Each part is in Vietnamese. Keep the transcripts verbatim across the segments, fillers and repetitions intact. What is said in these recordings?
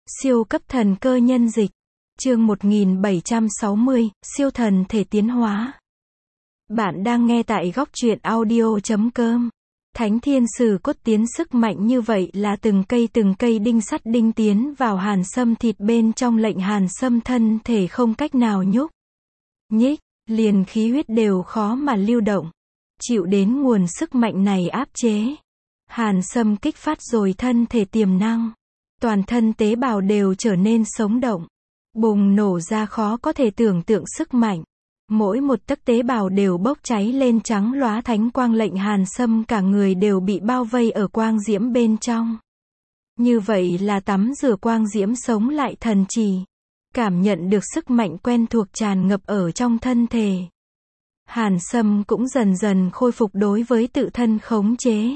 Siêu cấp thần cơ nhân dịch. Chương một nghìn bảy trăm sáu mươi, siêu thần thể tiến hóa. Bạn đang nghe tại góc truyện audio chấm com. Thánh thiên sử cốt tiến sức mạnh như vậy là từng cây từng cây đinh sắt đinh tiến vào hàn sâm thịt bên trong, lệnh hàn sâm thân thể không cách nào nhúc nhích, liền khí huyết đều khó mà lưu động. Chịu đến nguồn sức mạnh này áp chế, hàn sâm kích phát rồi thân thể tiềm năng. Toàn thân tế bào đều trở nên sống động, bùng nổ ra khó có thể tưởng tượng sức mạnh. Mỗi một tấc tế bào đều bốc cháy lên trắng lóa thánh quang, lệnh hàn sâm cả người đều bị bao vây ở quang diễm bên trong. Như vậy là tắm rửa quang diễm, sống lại thần trì. Cảm nhận được sức mạnh quen thuộc tràn ngập ở trong thân thể, hàn sâm cũng dần dần khôi phục đối với tự thân khống chế.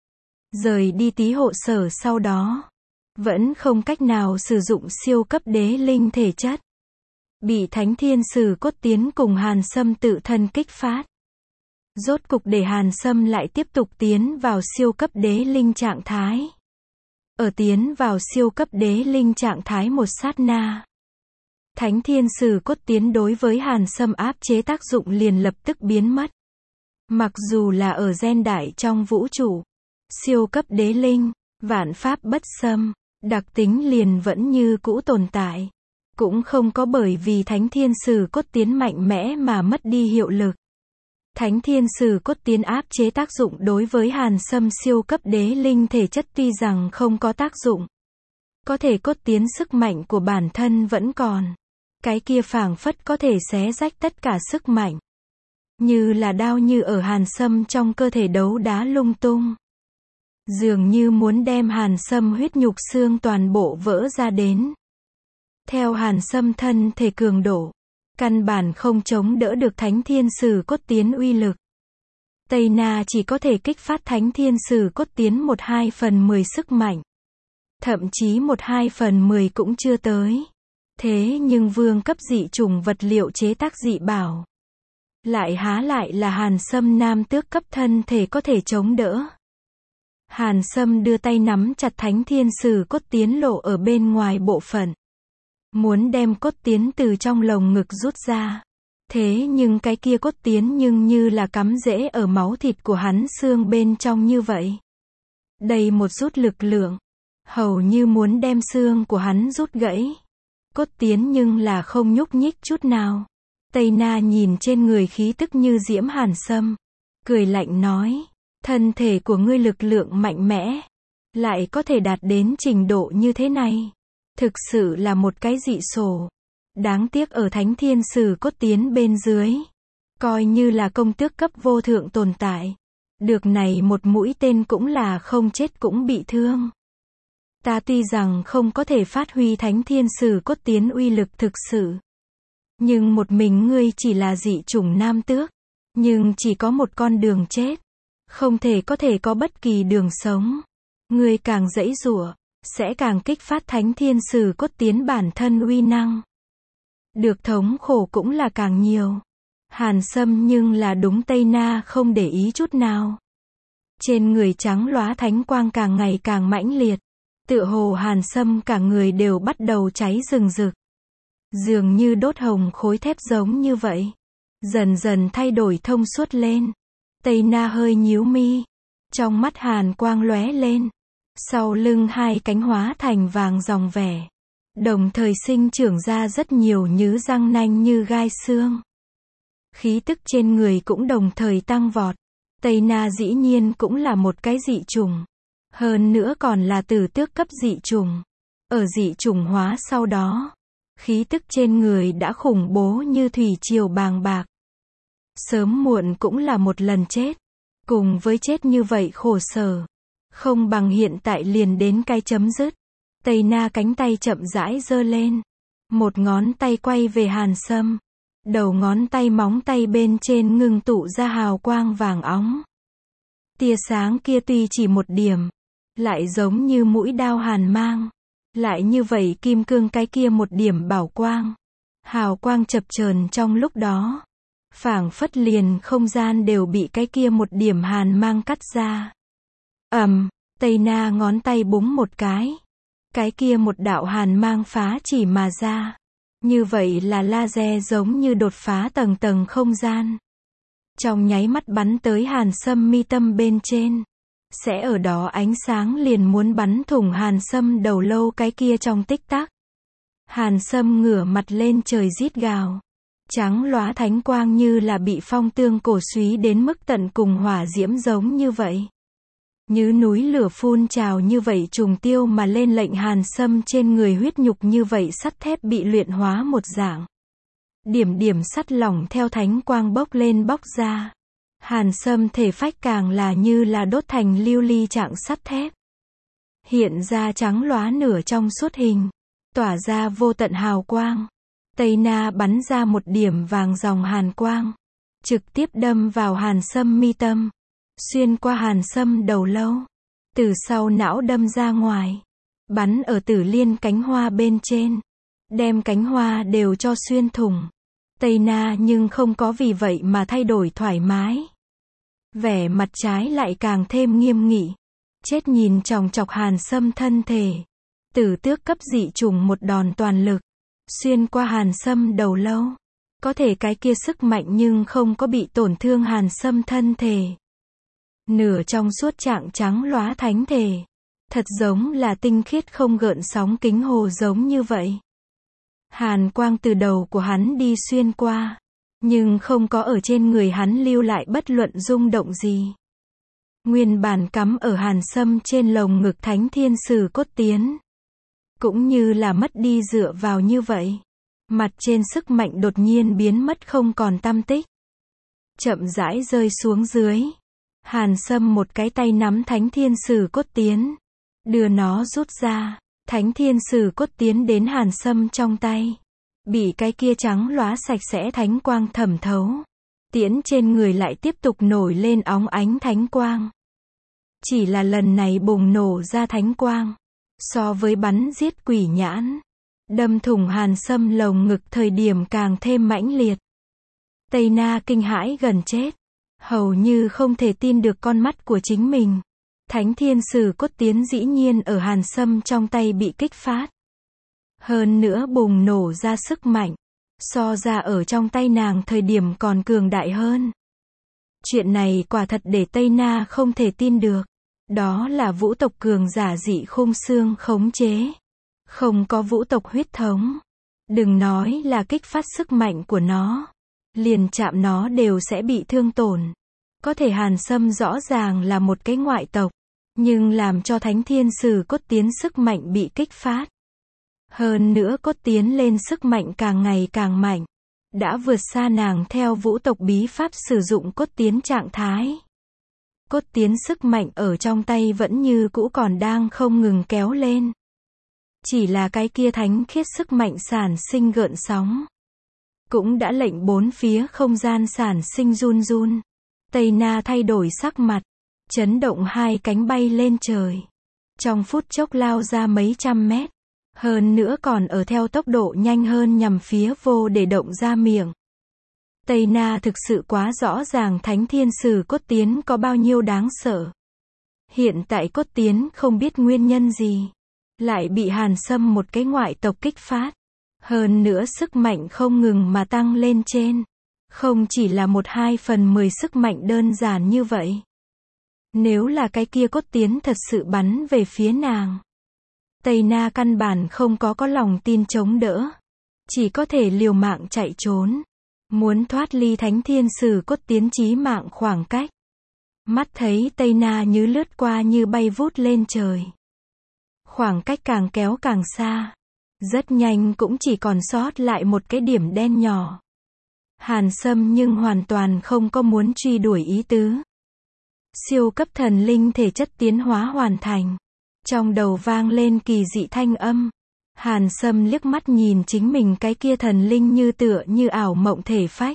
Rời đi tí hộ sở sau đó, vẫn không cách nào sử dụng siêu cấp đế linh thể chất. Bị thánh thiên sử cốt tiến cùng hàn sâm tự thân kích phát. Rốt cục để hàn sâm lại tiếp tục tiến vào siêu cấp đế linh trạng thái. Ở tiến vào siêu cấp đế linh trạng thái một sát na, thánh thiên sử cốt tiến đối với hàn sâm áp chế tác dụng liền lập tức biến mất. Mặc dù là ở gen đại trong vũ trụ, siêu cấp đế linh, vạn pháp bất xâm, đặc tính liền vẫn như cũ tồn tại. Cũng không có bởi vì thánh thiên sử cốt tiến mạnh mẽ mà mất đi hiệu lực. Thánh thiên sử cốt tiến áp chế tác dụng đối với hàn sâm siêu cấp đế linh thể chất tuy rằng không có tác dụng, có thể cốt tiến sức mạnh của bản thân vẫn còn. Cái kia phảng phất có thể xé rách tất cả sức mạnh. Như là đao như ở hàn sâm trong cơ thể đấu đá lung tung. Dường như muốn đem hàn sâm huyết nhục xương toàn bộ vỡ ra đến. Theo hàn sâm thân thể cường độ, căn bản không chống đỡ được thánh thiên sử cốt tiến uy lực. Tây Na chỉ có thể kích phát thánh thiên sử cốt tiến một hai phần mười sức mạnh. Thậm chí một hai phần mười cũng chưa tới. Thế nhưng vương cấp dị chủng vật liệu chế tác dị bảo, lại há lại là hàn sâm nam tước cấp thân thể có thể chống đỡ. Hàn sâm đưa tay nắm chặt thánh thiên sử cốt tiến lộ ở bên ngoài bộ phận, muốn đem cốt tiến từ trong lồng ngực rút ra. Thế nhưng cái kia cốt tiến nhưng như là cắm rễ ở máu thịt của hắn xương bên trong như vậy. Đầy một rút lực lượng, hầu như muốn đem xương của hắn rút gãy. Cốt tiến nhưng là không nhúc nhích chút nào. Tây Na nhìn trên người khí tức như diễm hàn sâm, cười lạnh nói, thân thể của ngươi lực lượng mạnh mẽ, lại có thể đạt đến trình độ như thế này. Thực sự là một cái dị sổ. Đáng tiếc ở thánh thiên sử cốt tiến bên dưới, coi như là công tước cấp vô thượng tồn tại. Được này một mũi tên cũng là không chết cũng bị thương. Ta tuy rằng không có thể phát huy thánh thiên sử cốt tiến uy lực thực sự, nhưng một mình ngươi chỉ là dị chủng nam tước, nhưng chỉ có một con đường chết, không thể có thể có bất kỳ đường sống. Ngươi càng giãy giụa, sẽ càng kích phát thánh thiên sử cốt tiến bản thân uy năng. Được thống khổ cũng là càng nhiều. Hàn sâm nhưng là đúng Tây Na không để ý chút nào. Trên người trắng lóa thánh quang càng ngày càng mãnh liệt. Tựa hồ hàn sâm cả người đều bắt đầu cháy rừng rực. Dường như đốt hồng khối thép giống như vậy. Dần dần thay đổi thông suốt lên. Tây Na hơi nhíu mi. Trong mắt hàn quang lóe lên. Sau lưng hai cánh hóa thành vàng ròng vẻ. Đồng thời sinh trưởng ra rất nhiều nhứ răng nanh như gai xương. Khí tức trên người cũng đồng thời tăng vọt. Tây Na dĩ nhiên cũng là một cái dị chủng. Hơn nữa còn là tử tước cấp dị chủng. Ở dị chủng hóa sau đó, khí tức trên người đã khủng bố như thủy triều bàng bạc. Sớm muộn cũng là một lần chết. Cùng với chết như vậy khổ sở, không bằng hiện tại liền đến cái chấm dứt. Tây Na cánh tay chậm rãi giơ lên. Một ngón tay quay về hàn sâm. Đầu ngón tay móng tay bên trên ngưng tụ ra hào quang vàng óng. Tia sáng kia tuy chỉ một điểm, lại giống như mũi đao hàn mang. Lại như vậy kim cương cái kia một điểm bảo quang. Hào quang chập chờn trong lúc đó. Phảng phất liền không gian đều bị cái kia một điểm hàn mang cắt ra. Ầm, um, Tây Na ngón tay búng một cái. Cái kia một đạo hàn mang phá chỉ mà ra. Như vậy là laser giống như đột phá tầng tầng không gian. Trong nháy mắt bắn tới Hàn Sâm mi tâm bên trên. Sẽ ở đó ánh sáng liền muốn bắn thủng Hàn Sâm đầu lâu cái kia trong tích tắc. Hàn Sâm ngửa mặt lên trời rít gào. Trắng lóa thánh quang như là bị phong tương cổ súy đến mức tận cùng hỏa diễm giống như vậy. Như núi lửa phun trào như vậy trùng tiêu mà lên lệnh Hàn Sâm trên người huyết nhục như vậy sắt thép bị luyện hóa một dạng. Điểm điểm sắt lỏng theo thánh quang bốc lên bốc ra. Hàn Sâm thể phách càng là như là đốt thành lưu ly trạng sắt thép. Hiện ra trắng lóa nửa trong suốt hình. Tỏa ra vô tận hào quang. Tây Na bắn ra một điểm vàng dòng hàn quang. Trực tiếp đâm vào Hàn Sâm mi tâm. Xuyên qua Hàn Sâm đầu lâu. Từ sau não đâm ra ngoài. Bắn ở tử liên cánh hoa bên trên. Đem cánh hoa đều cho xuyên thủng. Tây Na nhưng không có vì vậy mà thay đổi thoải mái. Vẻ mặt trái lại càng thêm nghiêm nghị. Chết nhìn chòng chọc Hàn Sâm thân thể. Tử tước cấp dị chủng một đòn toàn lực. Xuyên qua Hàn Sâm đầu lâu. Có thể cái kia sức mạnh nhưng không có bị tổn thương Hàn Sâm thân thể. Nửa trong suốt trạng trắng lóa thánh thể. Thật giống là tinh khiết không gợn sóng kính hồ giống như vậy. Hàn quang từ đầu của hắn đi xuyên qua. Nhưng không có ở trên người hắn lưu lại bất luận rung động gì. Nguyên bản cắm ở Hàn Sâm trên lồng ngực thánh thiên sử cốt tiến. Cũng như là mất đi dựa vào như vậy. Mặt trên sức mạnh đột nhiên biến mất không còn tăm tích. Chậm rãi rơi xuống dưới. Hàn Sâm một cái tay nắm thánh thiên sử cốt tiến. Đưa nó rút ra. Thánh thiên sử cốt tiến đến Hàn Sâm trong tay. Bị cái kia trắng lóa sạch sẽ thánh quang thẩm thấu. Tiễn trên người lại tiếp tục nổi lên óng ánh thánh quang. Chỉ là lần này bùng nổ ra thánh quang. So với bắn giết quỷ nhãn. Đâm thủng Hàn Sâm lồng ngực thời điểm càng thêm mãnh liệt. Tây Na kinh hãi gần chết. Hầu như không thể tin được con mắt của chính mình. Thánh thiên sử cốt tiến dĩ nhiên ở Hàn Sâm trong tay bị kích phát. Hơn nữa bùng nổ ra sức mạnh. So ra ở trong tay nàng thời điểm còn cường đại hơn. Chuyện này quả thật để Tây Na không thể tin được. Đó là vũ tộc cường giả dị khung xương khống chế. Không có vũ tộc huyết thống. Đừng nói là kích phát sức mạnh của nó. Liền chạm nó đều sẽ bị thương tổn. Có thể Hàn Sâm rõ ràng là một cái ngoại tộc. Nhưng làm cho thánh thiên sử cốt tiến sức mạnh bị kích phát. Hơn nữa cốt tiến lên sức mạnh càng ngày càng mạnh. Đã vượt xa nàng theo vũ tộc bí pháp sử dụng cốt tiến trạng thái. Cốt tiến sức mạnh ở trong tay vẫn như cũ còn đang không ngừng kéo lên. Chỉ là cái kia thánh khiết sức mạnh sản sinh gợn sóng. Cũng đã lệnh bốn phía không gian sản sinh run run. Tây Na thay đổi sắc mặt. Chấn động hai cánh bay lên trời. Trong phút chốc lao ra mấy trăm mét. Hơn nữa còn ở theo tốc độ nhanh hơn nhằm phía vô để động ra miệng. Tây Na thực sự quá rõ ràng thánh thiên sử cốt tiến có bao nhiêu đáng sợ. Hiện tại cốt tiến không biết nguyên nhân gì. Lại bị Hàn Sâm một cái ngoại tộc kích phát. Hơn nữa sức mạnh không ngừng mà tăng lên trên. Không chỉ là một hai phần mười sức mạnh đơn giản như vậy. Nếu là cái kia cốt tiến thật sự bắn về phía nàng. Tây Na căn bản không có có lòng tin chống đỡ. Chỉ có thể liều mạng chạy trốn. Muốn thoát ly thánh thiên sử cốt tiến chí mạng khoảng cách. Mắt thấy Tây Na như lướt qua như bay vút lên trời. Khoảng cách càng kéo càng xa. Rất nhanh cũng chỉ còn sót lại một cái điểm đen nhỏ. Hàn Sâm nhưng hoàn toàn không có muốn truy đuổi ý tứ. Siêu cấp thần linh thể chất tiến hóa hoàn thành. Trong đầu vang lên kỳ dị thanh âm. Hàn Sâm liếc mắt nhìn chính mình cái kia thần linh như tựa như ảo mộng thể phách.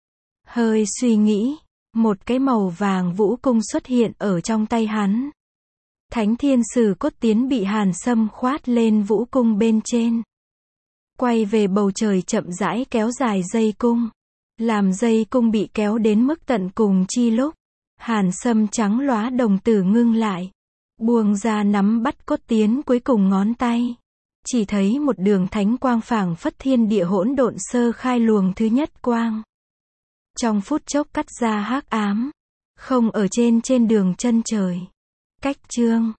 Hơi suy nghĩ, một cái màu vàng vũ cung xuất hiện ở trong tay hắn. Thánh thiên sử cốt tiến bị Hàn Sâm khoát lên vũ cung bên trên. Quay về bầu trời chậm rãi kéo dài dây cung. Làm dây cung bị kéo đến mức tận cùng chi lúc. Hàn Sâm trắng lóa đồng tử ngưng lại. Buông ra nắm bắt cốt tiến cuối cùng ngón tay. Chỉ thấy một đường thánh quang phảng phất thiên địa hỗn độn sơ khai luồng thứ nhất quang. Trong phút chốc cắt ra hắc ám. Không ở trên trên đường chân trời. Cách chương.